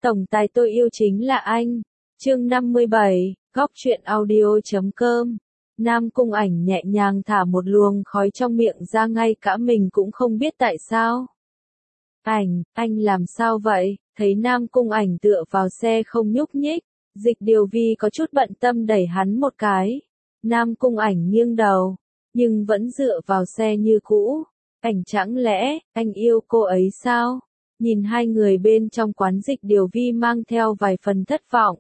Tổng tài tôi yêu chính là anh. Chương 57, góc truyện audio.com. Nam Cung Ảnh nhẹ nhàng thả một luồng khói trong miệng ra, ngay cả mình cũng không biết tại sao. Anh làm sao vậy? Thấy Nam Cung Ảnh tựa vào xe không nhúc nhích, Dịch Điều Vi có chút bận tâm đẩy hắn một cái. Nam Cung Ảnh nghiêng đầu, nhưng vẫn dựa vào xe như cũ. Chẳng lẽ, anh yêu cô ấy sao? Nhìn hai người bên trong quán, Dịch Điều Vi mang theo vài phần thất vọng.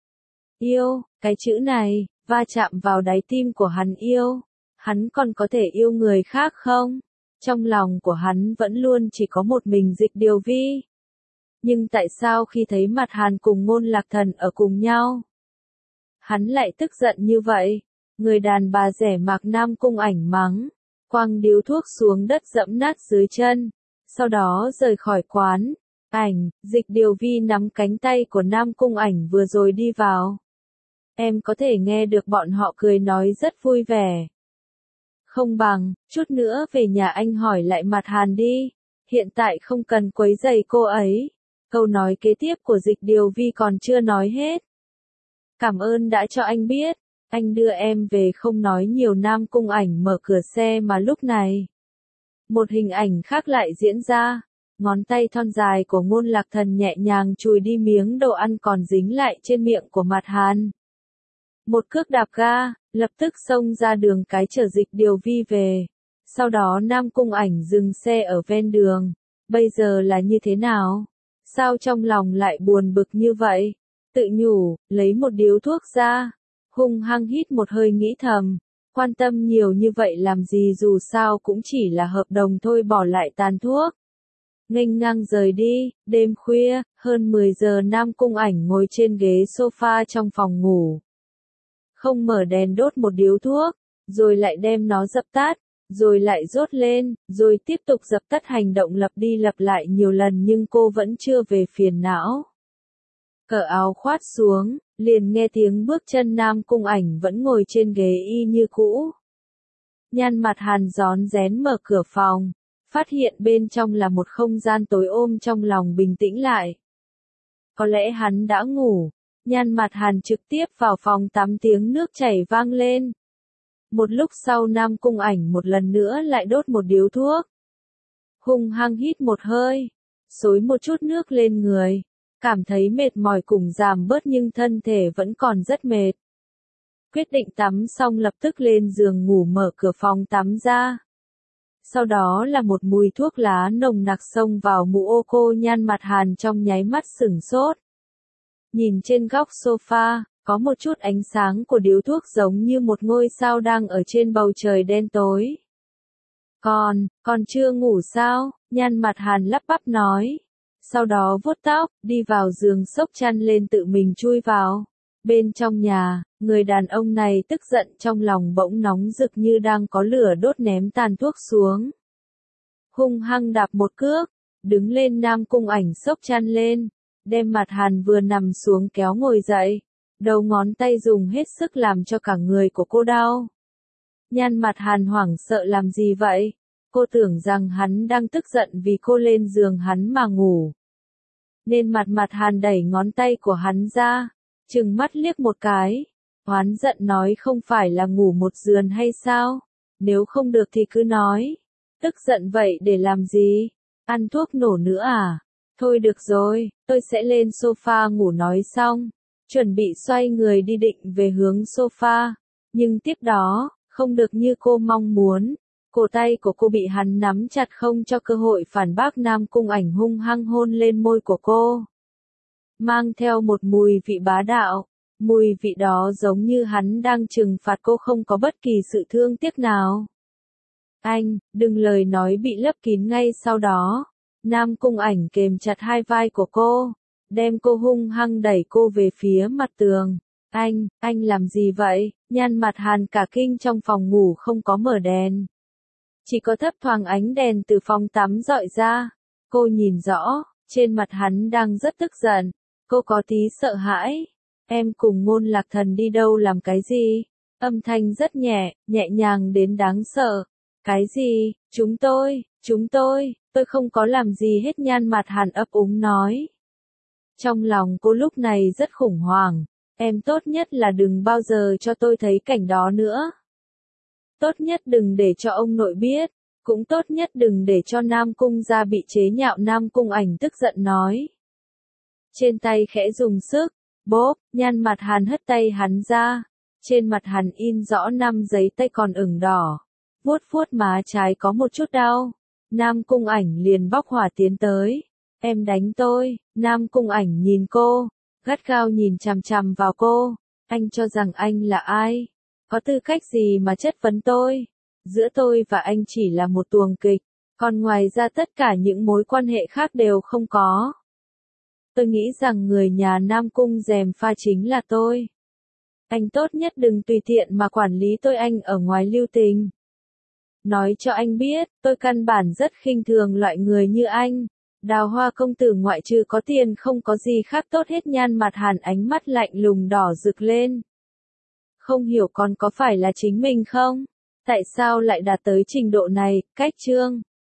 Yêu, cái chữ này, va chạm vào đáy tim của hắn. Yêu, hắn còn có thể yêu người khác không? Trong lòng của hắn vẫn luôn chỉ có một mình Dịch Điều Vi. Nhưng tại sao khi thấy Mặt Hàn cùng Ngôn Lạc Thần ở cùng nhau, hắn lại tức giận như vậy? Người đàn bà rẻ mạc, Nam Cung Ảnh mắng, quăng điếu thuốc xuống đất dẫm nát dưới chân, sau đó rời khỏi quán. Dịch Điều Vi nắm cánh tay của Nam Cung Ảnh vừa rồi đi vào. Em có thể nghe được bọn họ cười nói rất vui vẻ. Không bằng, chút nữa về nhà anh hỏi lại Mặt Hàn đi, hiện tại không cần quấy rầy cô ấy. Câu nói kế tiếp của Dịch Điều Vi còn chưa nói hết. Cảm ơn đã cho anh biết, anh đưa em về không nói nhiều. Nam Cung Ảnh mở cửa xe, mà lúc này một hình ảnh khác lại diễn ra. Ngón tay thon dài của Ngôn Lạc Thần nhẹ nhàng chùi đi miếng đồ ăn còn dính lại trên miệng của Mặt Hàn. Một cước đạp ga, lập tức xông ra đường cái chở Dịch Điều Vi về. Sau đó Nam Cung Ảnh dừng xe ở ven đường. Bây giờ là như thế nào? Sao trong lòng lại buồn bực như vậy? Tự nhủ, lấy một điếu thuốc ra, hung hăng hít một hơi, nghĩ thầm, quan tâm nhiều như vậy làm gì, dù sao cũng chỉ là hợp đồng thôi. Bỏ lại tàn thuốc, nghênh ngang rời đi. Đêm khuya, hơn 10 giờ, Nam Cung Ảnh ngồi trên ghế sofa trong phòng ngủ. Không mở đèn, đốt một điếu thuốc, rồi lại đem nó dập tắt, rồi lại đốt lên, rồi tiếp tục dập tắt. Hành động lặp đi lặp lại nhiều lần nhưng cô vẫn chưa về phiền não. Cởi áo khoác xuống, liền nghe tiếng bước chân. Nam Cung Ảnh vẫn ngồi trên ghế y như cũ. Nhan Mặt Hàn rón rén mở cửa phòng, phát hiện bên trong là một không gian tối ôm. Trong lòng bình tĩnh lại. Có lẽ hắn đã ngủ. Nhan Mặt Hàn trực tiếp vào phòng tắm, tiếng nước chảy vang lên. Một lúc sau, Nam Cung Ảnh một lần nữa lại đốt một điếu thuốc. Hung hăng hít một hơi, xối một chút nước lên người. Cảm thấy mệt mỏi cùng giảm bớt nhưng thân thể vẫn còn rất mệt. Quyết định tắm xong lập tức lên giường ngủ, mở cửa phòng tắm ra. Sau đó là một mùi thuốc lá nồng nặc xông vào mũ ô cô. Nhan Mặt Hàn trong nháy mắt sửng sốt. Nhìn trên góc sofa, có một chút ánh sáng của điếu thuốc giống như một ngôi sao đang ở trên bầu trời đen tối. Còn chưa ngủ sao? Nhan Mặt Hàn lắp bắp nói. Sau đó vuốt tóc, đi vào giường xốc chăn lên tự mình chui vào. Bên trong nhà, người đàn ông này tức giận, trong lòng bỗng nóng rực như đang có lửa đốt, ném tàn thuốc xuống. Hung hăng đạp một cước, đứng lên. Nam Cung Ảnh xốc chăn lên, đem Mặt Hàn vừa nằm xuống kéo ngồi dậy. Đầu ngón tay dùng hết sức làm cho cả người của cô đau. Nhan Mặt Hàn hoảng sợ, làm gì vậy? Cô tưởng rằng hắn đang tức giận vì cô lên giường hắn mà ngủ. Nên Mặt Hàn đẩy ngón tay của hắn ra, trừng mắt liếc một cái. Oán giận nói, không phải là ngủ một giường hay sao? Nếu không được thì cứ nói. Tức giận vậy để làm gì? Ăn thuốc nổ nữa à? Thôi được rồi, tôi sẽ lên sofa ngủ. Nói xong, chuẩn bị xoay người đi định về hướng sofa. Nhưng tiếp đó, không được như cô mong muốn. Cổ tay của cô bị hắn nắm chặt, không cho cơ hội phản bác. Nam Cung Ảnh hung hăng hôn lên môi của cô, mang theo một mùi vị bá đạo. Mùi vị đó giống như hắn đang trừng phạt cô, không có bất kỳ sự thương tiếc nào. Đừng, lời nói bị lấp kín ngay sau đó. Nam Cung Ảnh kềm chặt hai vai của cô, đem cô hung hăng đẩy cô về phía mặt tường. Anh làm gì vậy? Nhan Mặt Hàn cả kinh. Trong phòng ngủ không có mở đèn, chỉ có thấp thoáng ánh đèn từ phòng tắm dọi ra. Cô nhìn rõ, trên mặt hắn đang rất tức giận. Cô có tí sợ hãi. Em cùng Ngôn Lạc Thần đi đâu, làm cái gì? Âm thanh rất nhẹ nhàng đến đáng sợ. Cái gì? Chúng tôi không có làm gì hết. Nhan Mặt Hàn ấp úng nói. Trong lòng cô lúc này rất khủng hoảng. Em tốt nhất là đừng bao giờ cho tôi thấy cảnh đó nữa. Tốt nhất đừng để cho ông nội biết. Cũng tốt nhất đừng để cho Nam Cung gia bị chế nhạo. Nam Cung Ảnh tức giận nói. Trên tay khẽ dùng sức. Bốp, Nhan Mặt Hàn hất tay hắn ra. Trên mặt hắn in rõ 5 giấy tay còn ửng đỏ. Vuốt vuốt má trái có một chút đau. Nam Cung Ảnh liền bóc hỏa tiến tới. Em đánh tôi. Nam Cung Ảnh nhìn cô. Gắt gao nhìn chằm chằm vào cô. Anh cho rằng anh là ai? Có tư cách gì mà chất vấn tôi? Giữa tôi và anh chỉ là một tuồng kịch. Còn ngoài ra tất cả những mối quan hệ khác đều không có. Tôi nghĩ rằng người nhà Nam Cung gièm pha chính là tôi. Anh tốt nhất đừng tùy tiện mà quản lý tôi. Anh ở ngoài lưu tình. Nói cho anh biết, tôi căn bản rất khinh thường loại người như anh. Đào Hoa công tử ngoại trừ có tiền không có gì khác tốt hết. Nhan Mặt Hàn ánh mắt lạnh lùng đỏ rực lên. Không hiểu còn có phải là chính mình không? Tại sao lại đạt tới trình độ này? Cách chương